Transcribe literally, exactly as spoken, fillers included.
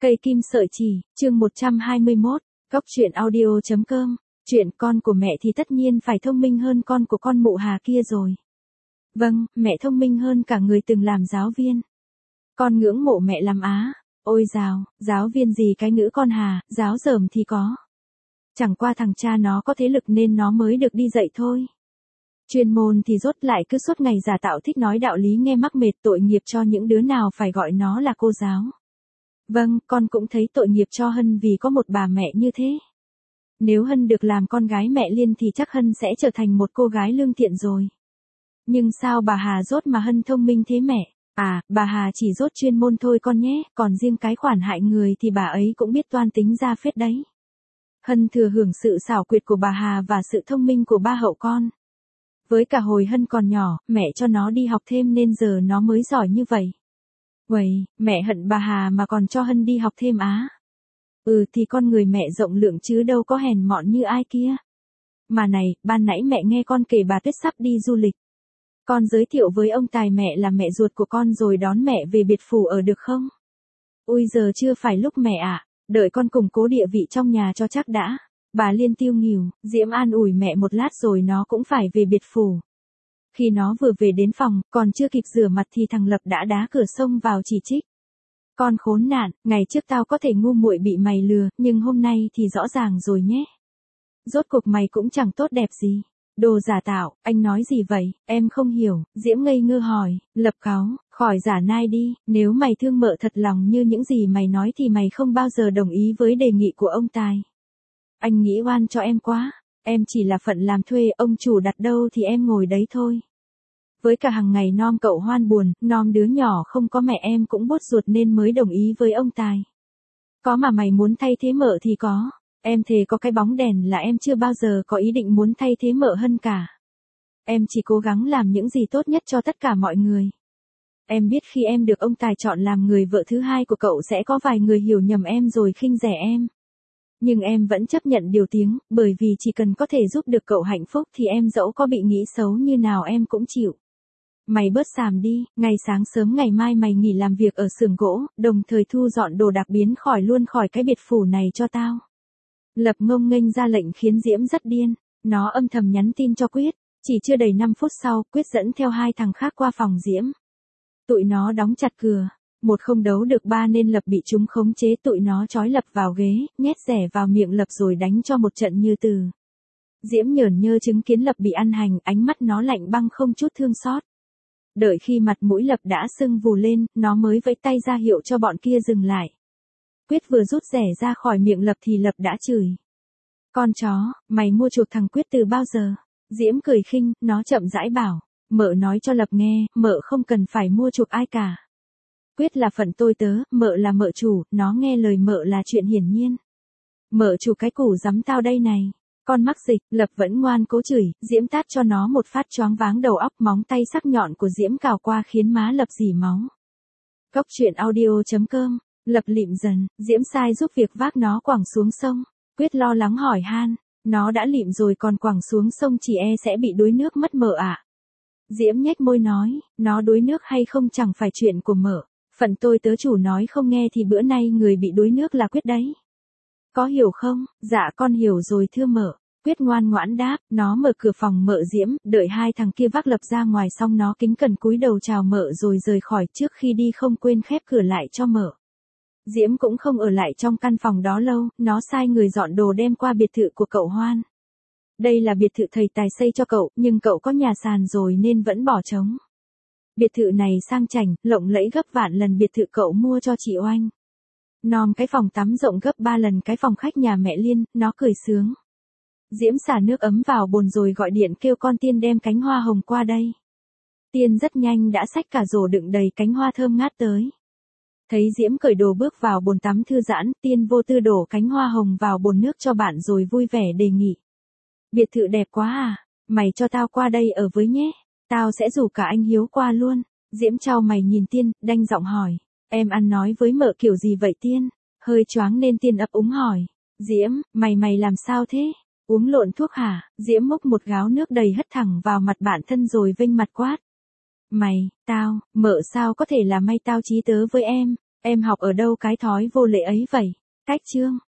Cây kim sợi chỉ, chương một trăm hai mươi mốt, Cóc truyện audio chấm com, chuyện con của mẹ thì tất nhiên phải thông minh hơn con của con mụ Hà kia rồi. Vâng, mẹ thông minh hơn cả người từng làm giáo viên. Con ngưỡng mộ mẹ lắm á. Ôi dào, giáo viên gì cái ngữ con Hà, giáo dởm thì có. Chẳng qua thằng cha nó có thế lực nên nó mới được đi dạy thôi. Chuyên môn thì rốt lại cứ suốt ngày giả tạo thích nói đạo lý nghe mắc mệt, tội nghiệp cho những đứa nào phải gọi nó là cô giáo. Vâng, con cũng thấy tội nghiệp cho Hân vì có một bà mẹ như thế. Nếu Hân được làm con gái mẹ Liên thì chắc Hân sẽ trở thành một cô gái lương thiện rồi. Nhưng sao bà Hà rốt mà Hân thông minh thế mẹ? À, bà Hà chỉ rốt chuyên môn thôi con nhé, còn riêng cái khoản hại người thì bà ấy cũng biết toan tính ra phết đấy. Hân thừa hưởng sự xảo quyệt của bà Hà và sự thông minh của ba hậu con. Với cả hồi Hân còn nhỏ, mẹ cho nó đi học thêm nên giờ nó mới giỏi như vậy. Uầy, mẹ hận bà Hà mà còn cho Hân đi học thêm á. Ừ thì con người mẹ rộng lượng chứ đâu có hèn mọn như ai kia. Mà này, ban nãy mẹ nghe con kể bà Tuyết sắp đi du lịch. Con giới thiệu với ông Tài mẹ là mẹ ruột của con rồi đón mẹ về biệt phủ ở được không? Ui giờ chưa phải lúc mẹ ạ, đợi con củng cố địa vị trong nhà cho chắc đã. Bà Liên tiêu nghỉu, Diễm an ủi mẹ một lát rồi nó cũng phải về biệt phủ. Khi nó vừa về đến phòng, còn chưa kịp rửa mặt thì thằng Lập đã đá cửa xông vào chỉ trích. Con khốn nạn, ngày trước tao có thể ngu muội bị mày lừa, nhưng hôm nay thì rõ ràng rồi nhé. Rốt cuộc mày cũng chẳng tốt đẹp gì. Đồ giả tạo, anh nói gì vậy, em không hiểu, Diễm ngây ngơ hỏi, Lập cáu, khỏi giả nai đi, nếu mày thương mợ thật lòng như những gì mày nói thì mày không bao giờ đồng ý với đề nghị của ông Tài. Anh nghĩ oan cho em quá, em chỉ là phận làm thuê, ông chủ đặt đâu thì em ngồi đấy thôi. Với cả hàng ngày nom cậu Hoan buồn, nom đứa nhỏ không có mẹ em cũng bốt ruột nên mới đồng ý với ông Tài. Có mà mày muốn thay thế mợ thì có, em thề có cái bóng đèn là em chưa bao giờ có ý định muốn thay thế mợ Hân cả. Em chỉ cố gắng làm những gì tốt nhất cho tất cả mọi người. Em biết khi em được ông Tài chọn làm người vợ thứ hai của cậu sẽ có vài người hiểu nhầm em rồi khinh rẻ em. Nhưng em vẫn chấp nhận điều tiếng, bởi vì chỉ cần có thể giúp được cậu hạnh phúc thì em dẫu có bị nghĩ xấu như nào em cũng chịu. Mày bớt xàm đi, ngày sáng sớm ngày mai mày nghỉ làm việc ở xưởng gỗ, đồng thời thu dọn đồ đạc biến khỏi luôn khỏi cái biệt phủ này cho tao. Lập ngông nghênh ra lệnh khiến Diễm rất điên, nó âm thầm nhắn tin cho Quyết, chỉ chưa đầy năm phút sau, Quyết dẫn theo hai thằng khác qua phòng Diễm. Tụi nó đóng chặt cửa, một không đấu được ba nên Lập bị chúng khống chế, tụi nó trói Lập vào ghế, nhét rẻ vào miệng Lập rồi đánh cho một trận như từ. Diễm nhởn nhơ chứng kiến Lập bị ăn hành, ánh mắt nó lạnh băng không chút thương xót. Đợi khi mặt mũi Lập đã sưng vù lên, nó mới vẫy tay ra hiệu cho bọn kia dừng lại. Quyết vừa rút rẻ ra khỏi miệng Lập thì Lập đã chửi. Con chó, mày mua chuộc thằng Quyết từ bao giờ? Diễm cười khinh, nó chậm rãi bảo. Mợ nói cho Lập nghe, mợ không cần phải mua chuộc ai cả. Quyết là phận tôi tớ, mợ là mợ chủ, nó nghe lời mợ là chuyện hiển nhiên. Mợ chủ cái củ giấm tao đây này. Con mắc dịch, Lập vẫn ngoan cố chửi, Diễm tát cho nó một phát choáng váng đầu óc, móng tay sắc nhọn của Diễm cào qua khiến má Lập rỉ máu. Cóc truyện audio chấm com, Lập lịm dần, Diễm sai giúp việc vác nó quẳng xuống sông. Quyết lo lắng hỏi han, nó đã lịm rồi còn quẳng xuống sông chỉ e sẽ bị đuối nước mất mợ ạ. Diễm nhếch môi nói, nó đuối nước hay không chẳng phải chuyện của mợ, phận tôi tớ chủ nói không nghe thì bữa nay người bị đuối nước là Quyết đấy. Có hiểu không? Dạ con hiểu rồi thưa mợ. Quyết ngoan ngoãn đáp, nó mở cửa phòng mợ Diễm, đợi hai thằng kia vác Lập ra ngoài xong nó kính cẩn cúi đầu chào mợ rồi rời khỏi, trước khi đi không quên khép cửa lại cho mợ. Diễm cũng không ở lại trong căn phòng đó lâu, nó sai người dọn đồ đem qua biệt thự của cậu Hoan. Đây là biệt thự thầy Tài xây cho cậu, nhưng cậu có nhà sàn rồi nên vẫn bỏ trống. Biệt thự này sang chảnh, lộng lẫy gấp vạn lần biệt thự cậu mua cho chị Oanh. Nom cái phòng tắm rộng gấp ba lần cái phòng khách nhà mẹ Liên, nó cười sướng. Diễm xả nước ấm vào bồn rồi gọi điện kêu con Tiên đem cánh hoa hồng qua đây. Tiên rất nhanh đã xách cả rổ đựng đầy cánh hoa thơm ngát tới. Thấy Diễm cởi đồ bước vào bồn tắm thư giãn, Tiên vô tư đổ cánh hoa hồng vào bồn nước cho bạn rồi vui vẻ đề nghị. Biệt thự đẹp quá à, mày cho tao qua đây ở với nhé, tao sẽ rủ cả anh Hiếu qua luôn. Diễm chau mày nhìn Tiên, đanh giọng hỏi, em ăn nói với mợ kiểu gì vậy Tiên? Hơi choáng nên Tiên ấp úng hỏi, Diễm, mày mày làm sao thế? Uống lộn thuốc hả? Diễm múc một gáo nước đầy hất thẳng vào mặt bạn thân rồi vênh mặt quát. Mày, tao, mợ sao có thể là may tao chí tớ với em, Em học ở đâu cái thói vô lễ ấy vậy? Cách chương.